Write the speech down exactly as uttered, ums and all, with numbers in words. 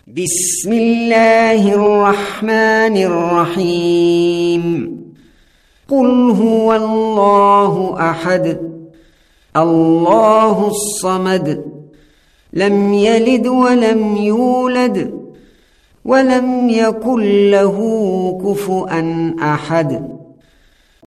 بسم الله الرحمن الرحيم قل هو الله أحد الله الصمد لم يلد ولم يولد ولم يكن له كفؤا أحد